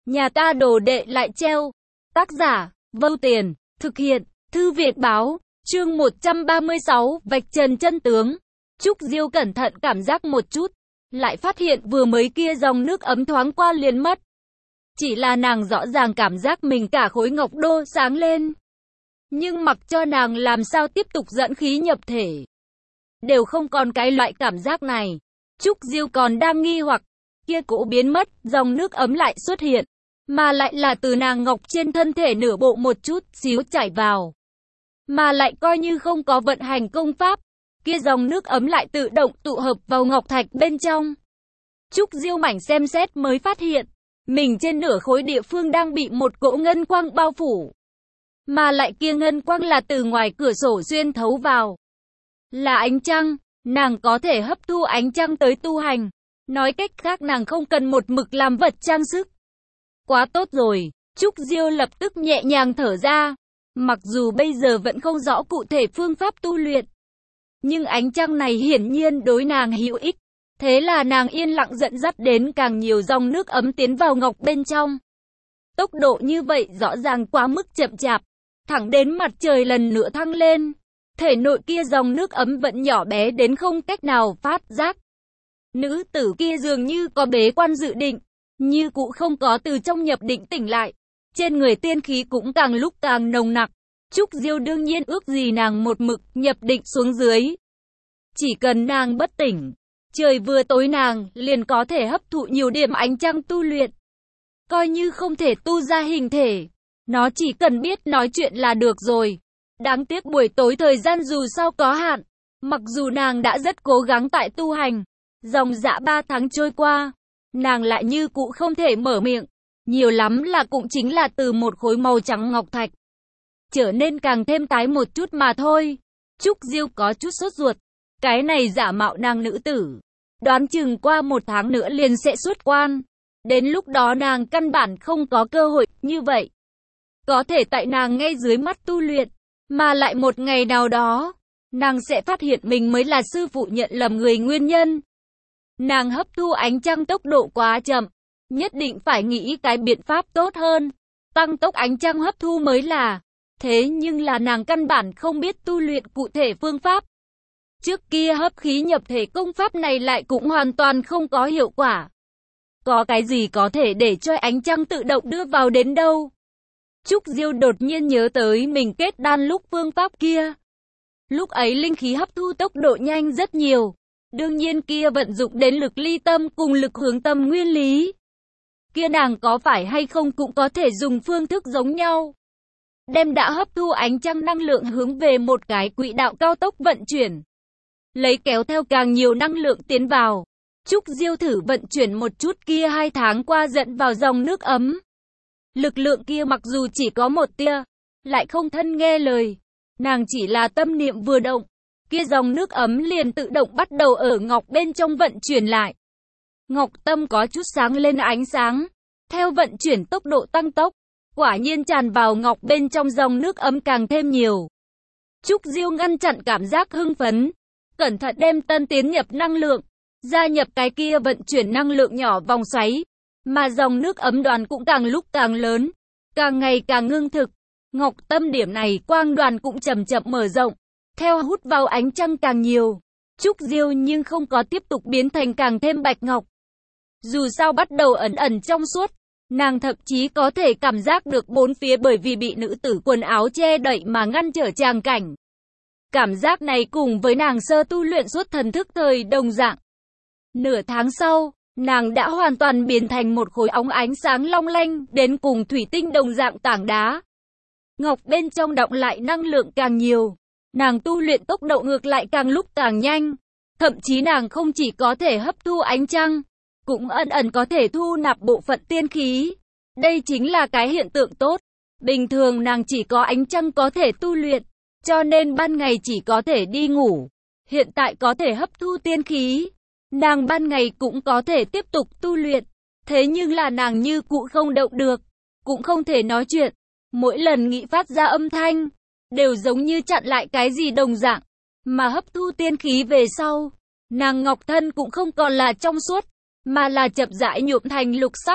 Nhà ta đồ đệ lại treo. Tác giả, Vâu Tiền, thực hiện, Thư Viện Báo, chương 136, vạch trần chân tướng. Trúc Diêu cẩn thận cảm giác một chút, lại phát hiện vừa mới kia dòng nước ấm thoáng qua liền mất. Chỉ là nàng rõ ràng cảm giác mình cả khối ngọc đô sáng lên. Nhưng mặc cho nàng làm sao tiếp tục dẫn khí nhập thể, đều không còn cái loại cảm giác này. Trúc Diêu còn đang nghi hoặc, kia cỗ biến mất, dòng nước ấm lại xuất hiện, mà lại là từ nàng ngọc trên thân thể nửa bộ một chút xíu chảy vào. Mà lại coi như không có vận hành công pháp, kia dòng nước ấm lại tự động tụ hợp vào ngọc thạch bên trong. Trúc Diêu mảnh xem xét mới phát hiện, mình trên nửa khối địa phương đang bị một cỗ ngân quang bao phủ. Mà lại kia ngân quang là từ ngoài cửa sổ xuyên thấu vào. Là ánh trăng, nàng có thể hấp thu ánh trăng tới tu hành. Nói cách khác nàng không cần một mực làm vật trang sức. Quá tốt rồi, Trúc Diêu lập tức nhẹ nhàng thở ra. Mặc dù bây giờ vẫn không rõ cụ thể phương pháp tu luyện, nhưng ánh trăng này hiển nhiên đối nàng hữu ích. Thế là nàng yên lặng dẫn dắt đến càng nhiều dòng nước ấm tiến vào ngọc bên trong. Tốc độ như vậy rõ ràng quá mức chậm chạp, thẳng đến mặt trời lần nữa thăng lên. Thể nội kia dòng nước ấm vẫn nhỏ bé đến không cách nào phát giác. Nữ tử kia dường như có bế quan dự định, như cũ không có từ trong nhập định tỉnh lại. Trên người tiên khí cũng càng lúc càng nồng nặc. Trúc Diêu đương nhiên ước gì nàng một mực nhập định xuống dưới. Chỉ cần nàng bất tỉnh, trời vừa tối nàng liền có thể hấp thụ nhiều điểm ánh trăng tu luyện. Coi như không thể tu ra hình thể, nó chỉ cần biết nói chuyện là được rồi. Đáng tiếc buổi tối thời gian dù sao có hạn. Mặc dù nàng đã rất cố gắng tại tu hành, dòng dã 3 tháng trôi qua, nàng lại như cũ không thể mở miệng. Nhiều lắm là cũng chính là từ một khối màu trắng ngọc thạch trở nên càng thêm tái một chút mà thôi. Trúc Diêu có chút sốt ruột. Cái này giả mạo nàng nữ tử, đoán chừng qua 1 tháng nữa liền sẽ xuất quan. Đến lúc đó nàng căn bản không có cơ hội như vậy. Có thể tại nàng ngay dưới mắt tu luyện, mà lại một ngày nào đó, nàng sẽ phát hiện mình mới là sư phụ nhận lầm người nguyên nhân. Nàng hấp thu ánh trăng tốc độ quá chậm, nhất định phải nghĩ cái biện pháp tốt hơn, tăng tốc ánh trăng hấp thu mới là. Thế nhưng là nàng căn bản không biết tu luyện cụ thể phương pháp. Trước kia hấp khí nhập thể công pháp này lại cũng hoàn toàn không có hiệu quả. Có cái gì có thể để cho ánh trăng tự động đưa vào đến đâu? Trúc Diêu đột nhiên nhớ tới mình kết đan lúc phương pháp kia. Lúc ấy linh khí hấp thu tốc độ nhanh rất nhiều. Đương nhiên kia vận dụng đến lực ly tâm cùng lực hướng tâm nguyên lý. Kia nàng có phải hay không cũng có thể dùng phương thức giống nhau. Đem đã hấp thu ánh trăng năng lượng hướng về một cái quỹ đạo cao tốc vận chuyển. Lấy kéo theo càng nhiều năng lượng tiến vào. Trúc Diêu thử vận chuyển một chút kia 2 tháng qua dẫn vào dòng nước ấm. Lực lượng kia mặc dù chỉ có một tia, lại không thân nghe lời. Nàng chỉ là tâm niệm vừa động, kia dòng nước ấm liền tự động bắt đầu ở ngọc bên trong vận chuyển lại. Ngọc tâm có chút sáng lên ánh sáng. Theo vận chuyển tốc độ tăng tốc, quả nhiên tràn vào ngọc bên trong dòng nước ấm càng thêm nhiều. Trúc Diêu ngăn chặn cảm giác hưng phấn, cẩn thận đem tân tiến nhập năng lượng, gia nhập cái kia vận chuyển năng lượng nhỏ vòng xoáy. Mà dòng nước ấm đoàn cũng càng lúc càng lớn, càng ngày càng ngưng thực. Ngọc tâm điểm này quang đoàn cũng chậm chậm mở rộng, theo hút vào ánh trăng càng nhiều. Trúc Diêu nhưng không có tiếp tục biến thành càng thêm bạch ngọc. Dù sao bắt đầu ẩn ẩn trong suốt, nàng thậm chí có thể cảm giác được bốn phía bởi vì bị nữ tử quần áo che đậy mà ngăn trở tràng cảnh. Cảm giác này cùng với nàng sơ tu luyện suốt thần thức thời đồng dạng. Nửa tháng sau, nàng đã hoàn toàn biến thành một khối óng ánh sáng long lanh đến cùng thủy tinh đồng dạng tảng đá. Ngọc bên trong đọng lại năng lượng càng nhiều, nàng tu luyện tốc độ ngược lại càng lúc càng nhanh. Thậm chí nàng không chỉ có thể hấp thu ánh trăng, cũng ẩn ẩn có thể thu nạp bộ phận tiên khí. Đây chính là cái hiện tượng tốt. Bình thường nàng chỉ có ánh trăng có thể tu luyện, cho nên ban ngày chỉ có thể đi ngủ. Hiện tại có thể hấp thu tiên khí, nàng ban ngày cũng có thể tiếp tục tu luyện. Thế nhưng là nàng như cũ không động được, cũng không thể nói chuyện. Mỗi lần nghĩ phát ra âm thanh, đều giống như chặn lại cái gì đồng dạng. Mà hấp thu tiên khí về sau, nàng ngọc thân cũng không còn là trong suốt, mà là chậm rãi nhuộm thành lục sắc.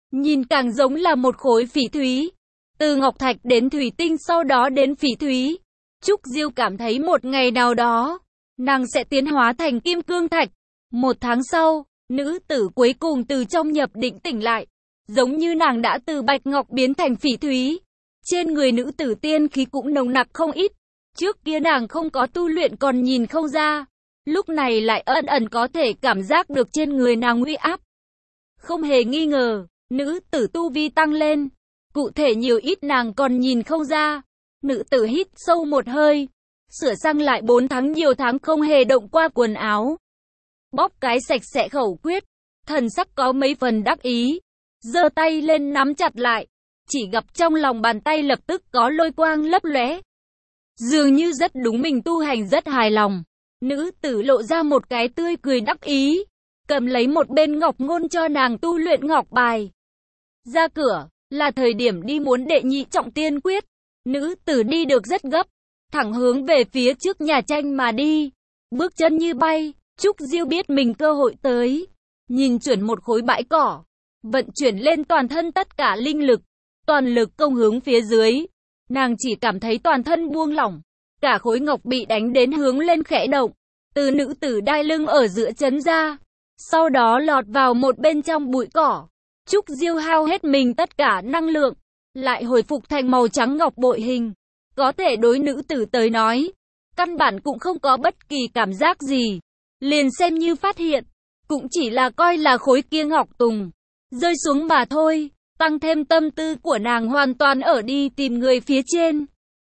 nhìn càng giống là một khối phỉ thúy. Từ ngọc thạch đến thủy tinh sau đó đến phỉ thúy. Trúc Diêu cảm thấy một ngày nào đó, nàng sẽ tiến hóa thành kim cương thạch. 1 tháng sau, nữ tử cuối cùng từ trong nhập định tỉnh lại. Giống như nàng đã từ bạch ngọc biến thành phỉ thúy. Trên người nữ tử tiên khí cũng nồng nặc không ít. Trước kia nàng không có tu luyện còn nhìn không ra. Lúc này lại ẩn ẩn có thể cảm giác được trên người nàng uy áp. Không hề nghi ngờ, nữ tử tu vi tăng lên. Cụ thể nhiều ít nàng còn nhìn không ra. Nữ tử hít sâu một hơi. Sửa sang lại 4 tháng nhiều tháng không hề động qua quần áo. Bóp cái sạch sẽ khẩu quyết. Thần sắc có mấy phần đắc ý. Giơ tay lên nắm chặt lại. Chỉ gặp trong lòng bàn tay lập tức có lôi quang lấp lóe. Dường như rất đúng mình tu hành rất hài lòng. Nữ tử lộ ra một cái tươi cười đắc ý. Cầm lấy một bên ngọc ngôn cho nàng tu luyện ngọc bài. Ra cửa, là thời điểm đi muốn đệ nhị trọng tiên quyết. Nữ tử đi được rất gấp. Thẳng hướng về phía trước nhà tranh mà đi. Bước chân như bay, Trúc Diêu biết mình cơ hội tới. Nhìn chuẩn một khối bãi cỏ. Vận chuyển lên toàn thân tất cả linh lực. Toàn lực công hướng phía dưới. Nàng chỉ cảm thấy toàn thân buông lỏng. Cả khối ngọc bị đánh đến hướng lên khẽ động. Từ nữ tử đai lưng ở giữa chấn ra. Sau đó lọt vào một bên trong bụi cỏ. Trúc Diêu hao hết mình tất cả năng lượng. Lại hồi phục thành màu trắng ngọc bội hình. Có thể đối nữ tử tới nói. Căn bản cũng không có bất kỳ cảm giác gì. Liền xem như phát hiện. Cũng chỉ là coi là khối kia ngọc tùng. Rơi xuống mà thôi. Tăng thêm tâm tư của nàng hoàn toàn ở đi tìm người phía trên.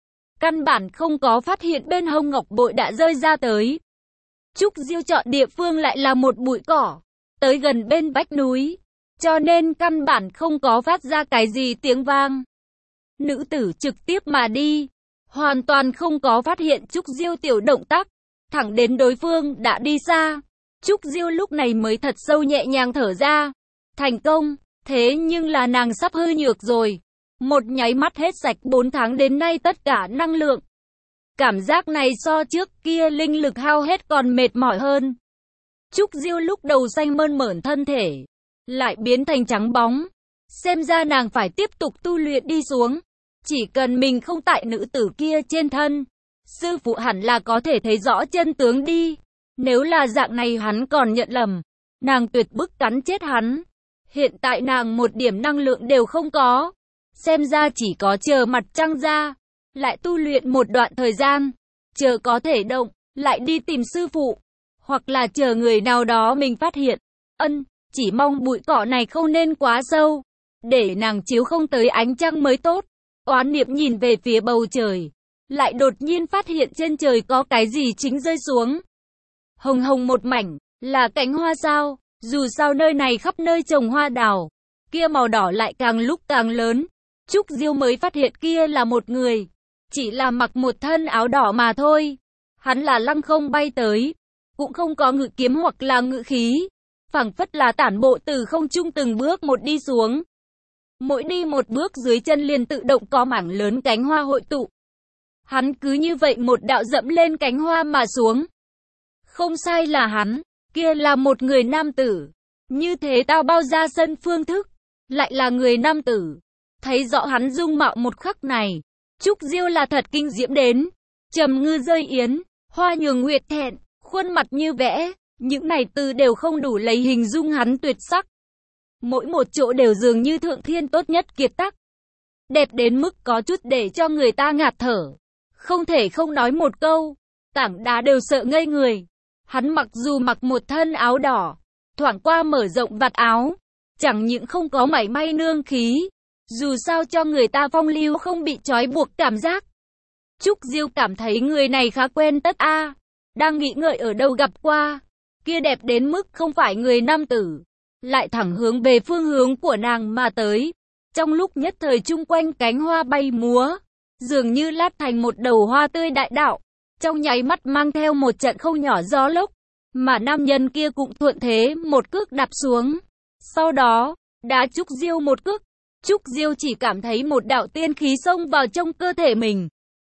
Căn bản không có phát hiện bên hông ngọc bội đã rơi ra tới. Trúc Diêu chọn địa phương lại là một bụi cỏ. Tới gần bên vách núi. Cho nên căn bản không có phát ra cái gì tiếng vang. Nữ tử trực tiếp mà đi. Hoàn toàn không có phát hiện Trúc Diêu tiểu động tác. Thẳng đến đối phương đã đi xa. Trúc Diêu lúc này mới thật sâu nhẹ nhàng thở ra. Thành công. Thế nhưng là nàng sắp hư nhược rồi. Một nháy mắt hết sạch 4 tháng đến nay tất cả năng lượng. Cảm giác này so trước kia linh lực hao hết còn mệt mỏi hơn. Trúc Diêu lúc đầu xanh mơn mởn thân thể. Lại biến thành trắng bóng. Xem ra nàng phải tiếp tục tu luyện đi xuống. Chỉ cần mình không tại nữ tử kia trên thân. Sư phụ hẳn là có thể thấy rõ chân tướng đi. Nếu là dạng này hắn còn nhận lầm. Nàng tuyệt bức cắn chết hắn. Hiện tại nàng một điểm năng lượng đều không có. Xem ra chỉ có chờ mặt trăng ra. Lại tu luyện một đoạn thời gian. Chờ có thể động. Lại đi tìm sư phụ. Hoặc là chờ người nào đó mình phát hiện. Chỉ mong bụi cỏ này không nên quá sâu. Để nàng chiếu không tới ánh trăng mới tốt. Oán niệm nhìn về phía bầu trời. Lại đột nhiên phát hiện trên trời có cái gì chính rơi xuống. Hồng hồng một mảnh. Là cánh hoa sao? Dù sao nơi này khắp nơi trồng hoa đào. Kia màu đỏ lại càng lúc càng lớn. Trúc Diêu mới phát hiện kia là một người. Chỉ là mặc một thân áo đỏ mà thôi. Hắn là lăng không bay tới. Cũng không có ngự kiếm hoặc là ngự khí. Phảng phất là tản bộ từ không trung từng bước một đi xuống. Mỗi đi một bước dưới chân liền tự động có mảng lớn cánh hoa hội tụ. Hắn cứ như vậy một đạo dẫm lên cánh hoa mà xuống. Không sai là hắn. Kia là một người nam tử. Như thế tao bao ra sân phương thức. Lại là người nam tử. Thấy rõ hắn dung mạo một khắc này. Trúc Diêu là thật kinh diễm đến. Trầm ngư rơi yến. Hoa nhường nguyệt thẹn. Khuôn mặt như vẽ. Những này từ đều không đủ lấy hình dung hắn tuyệt sắc. Mỗi một chỗ đều dường như thượng thiên tốt nhất kiệt tác. Đẹp đến mức có chút để cho người ta ngạt thở. Không thể không nói một câu. Tảng đá đều sợ ngây người. Hắn mặc dù mặc một thân áo đỏ. Thoảng qua mở rộng vạt áo. Chẳng những không có mảy may nương khí. Dù sao cho người ta phong lưu không bị trói buộc cảm giác. Trúc Diêu cảm thấy người này khá quen tất a. Đang nghĩ ngợi ở đâu gặp qua. Kia đẹp đến mức không phải người nam tử. Lại thẳng hướng về phương hướng của nàng mà tới. Trong lúc nhất thời chung quanh cánh hoa bay múa. Dường như lát thành một đầu hoa tươi đại đạo. Trong nháy mắt mang theo một trận không nhỏ gió lốc. Mà nam nhân kia cũng thuận thế một cước đạp xuống. Sau đó, đá Trúc Diêu một cước. Trúc Diêu chỉ cảm thấy một đạo tiên khí xông vào trong cơ thể mình.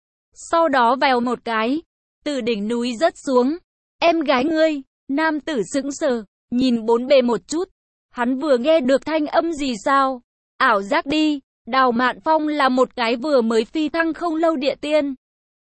Sau đó vèo một cái. Từ đỉnh núi rớt xuống. Em gái ngươi. Nam tử sững sờ. Nhìn bốn bề một chút. Hắn vừa nghe được thanh âm gì sao? Ảo giác đi, Đào Mạn Phong là một cái vừa mới phi thăng không lâu địa tiên.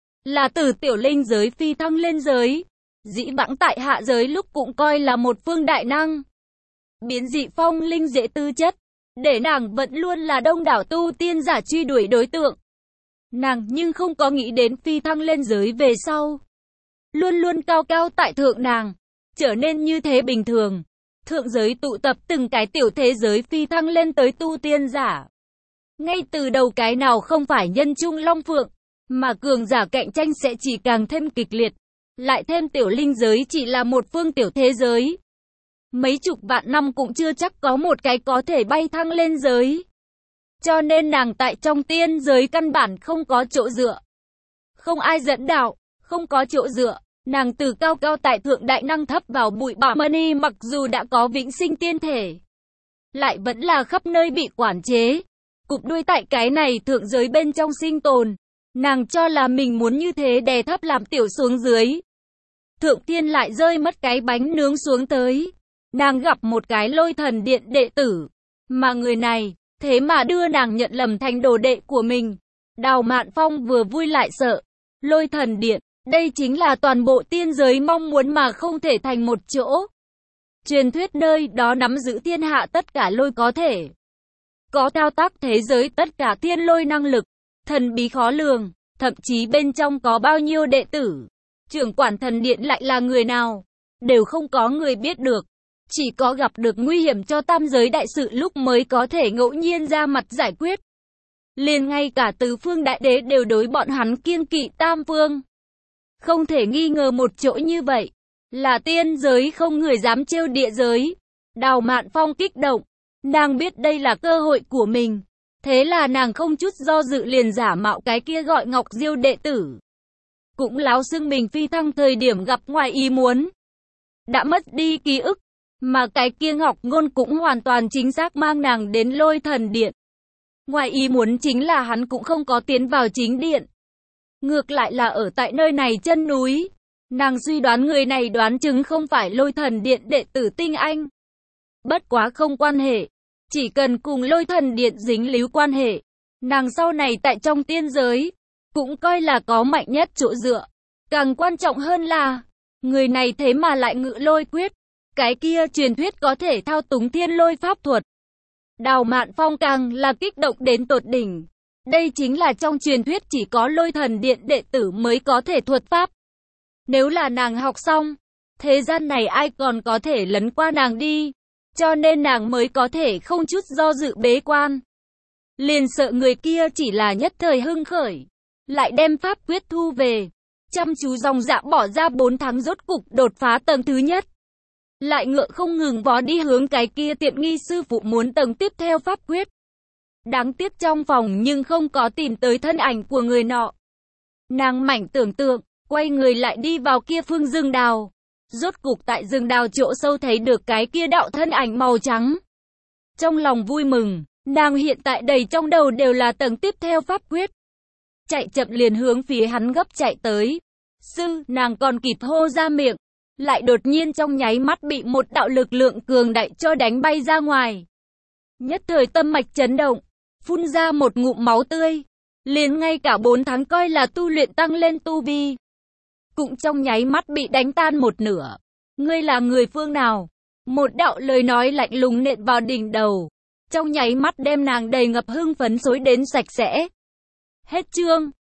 Là từ tiểu linh giới phi thăng lên giới. Dĩ vãng tại hạ giới lúc cũng coi là một phương đại năng. Biến dị phong linh dễ tư chất, để nàng vẫn luôn là đông đảo tu tiên giả truy đuổi đối tượng. Nàng nhưng không có nghĩ đến phi thăng lên giới về sau. Luôn luôn cao cao tại thượng nàng, trở nên như thế bình thường. Thượng giới tụ tập từng cái tiểu thế giới phi thăng lên tới tu tiên giả. Ngay từ đầu cái nào không phải nhân trung long phượng, mà cường giả cạnh tranh sẽ chỉ càng thêm kịch liệt. Lại thêm tiểu linh giới chỉ là một phương tiểu thế giới. Mấy chục vạn năm cũng chưa chắc có một cái có thể bay thăng lên giới. Cho nên nàng tại trong tiên giới căn bản không có chỗ dựa. Không ai dẫn đạo, không có chỗ dựa. Nàng từ cao cao tại thượng đại năng thấp vào bụi bặm mani, mặc dù đã có vĩnh sinh tiên thể, lại vẫn là khắp nơi bị quản chế. Cụp đuôi tại cái này thượng giới bên trong sinh tồn. Nàng cho là mình muốn như thế đè thấp làm tiểu xuống dưới. Thượng thiên lại rơi mất cái bánh nướng xuống tới. Nàng gặp một cái Lôi Thần Điện đệ tử. Mà người này, thế mà đưa nàng nhận lầm thành đồ đệ của mình. Đào Mạn Phong vừa vui lại sợ. Lôi Thần Điện, đây chính là toàn bộ tiên giới mong muốn mà không thể thành một chỗ. Truyền thuyết nơi đó nắm giữ thiên hạ tất cả lôi có thể. Có thao tác thế giới tất cả thiên lôi năng lực. Thần bí khó lường, thậm chí bên trong có bao nhiêu đệ tử. Trưởng quản thần điện lại là người nào, đều không có người biết được. Chỉ có gặp được nguy hiểm cho tam giới đại sự lúc mới có thể ngẫu nhiên ra mặt giải quyết. Liền ngay cả tứ phương đại đế đều đối bọn hắn kiêng kỵ tam phương. Không thể nghi ngờ một chỗ như vậy, là tiên giới không người dám trêu địa giới. Đào Mạn Phong kích động, nàng biết đây là cơ hội của mình. Thế là nàng không chút do dự liền giả mạo cái kia gọi Ngọc Diêu đệ tử. Cũng láo xưng mình phi thăng thời điểm gặp ngoài ý muốn. Đã mất đi ký ức, mà cái kia Ngọc Ngôn cũng hoàn toàn chính xác mang nàng đến Lôi Thần Điện. Ngoài ý muốn chính là hắn cũng không có tiến vào chính điện. Ngược lại là ở tại nơi này chân núi. Nàng suy đoán người này đoán chừng không phải Lôi Thần Điện đệ tử tinh anh. Bất quá không quan hệ. Chỉ cần cùng Lôi Thần Điện dính líu quan hệ, nàng sau này tại trong tiên giới, cũng coi là có mạnh nhất chỗ dựa. Càng quan trọng hơn là, người này thế mà lại ngự lôi quyết. Cái kia truyền thuyết có thể thao túng thiên lôi pháp thuật. Đào Mạn Phong càng là kích động đến tột đỉnh. Đây chính là trong truyền thuyết chỉ có Lôi Thần Điện đệ tử mới có thể thuật pháp. Nếu là nàng học xong, thế gian này ai còn có thể lấn qua nàng đi. Cho nên nàng mới có thể không chút do dự bế quan. Liền sợ người kia chỉ là nhất thời hưng khởi, lại đem pháp quyết thu về. Chăm chú dòng dạ bỏ ra 4 tháng rốt cục đột phá tầng thứ nhất. Lại ngựa không ngừng vó đi hướng cái kia tiện nghi sư phụ muốn tầng tiếp theo pháp quyết. Đáng tiếc trong phòng nhưng không có tìm tới thân ảnh của người nọ. Nàng mảnh tưởng tượng, quay người lại đi vào kia phương rừng đào. Rốt cục tại rừng đào chỗ sâu thấy được cái kia đạo thân ảnh màu trắng. Trong lòng vui mừng, nàng hiện tại đầy trong đầu đều là tầng tiếp theo pháp quyết. Chạy chậm liền hướng phía hắn gấp chạy tới. Sư, nàng còn kịp hô ra miệng. Lại đột nhiên trong nháy mắt bị một đạo lực lượng cường đại cho đánh bay ra ngoài. Nhất thời tâm mạch chấn động, phun ra một ngụm máu tươi. Liền ngay cả 4 tháng coi là tu luyện tăng lên tu vi, cũng trong nháy mắt bị đánh tan một nửa. Ngươi là người phương nào? Một đạo lời nói lạnh lùng nện vào đỉnh đầu. Trong nháy mắt đem nàng đầy ngập hưng phấn xối đến sạch sẽ. Hết chương.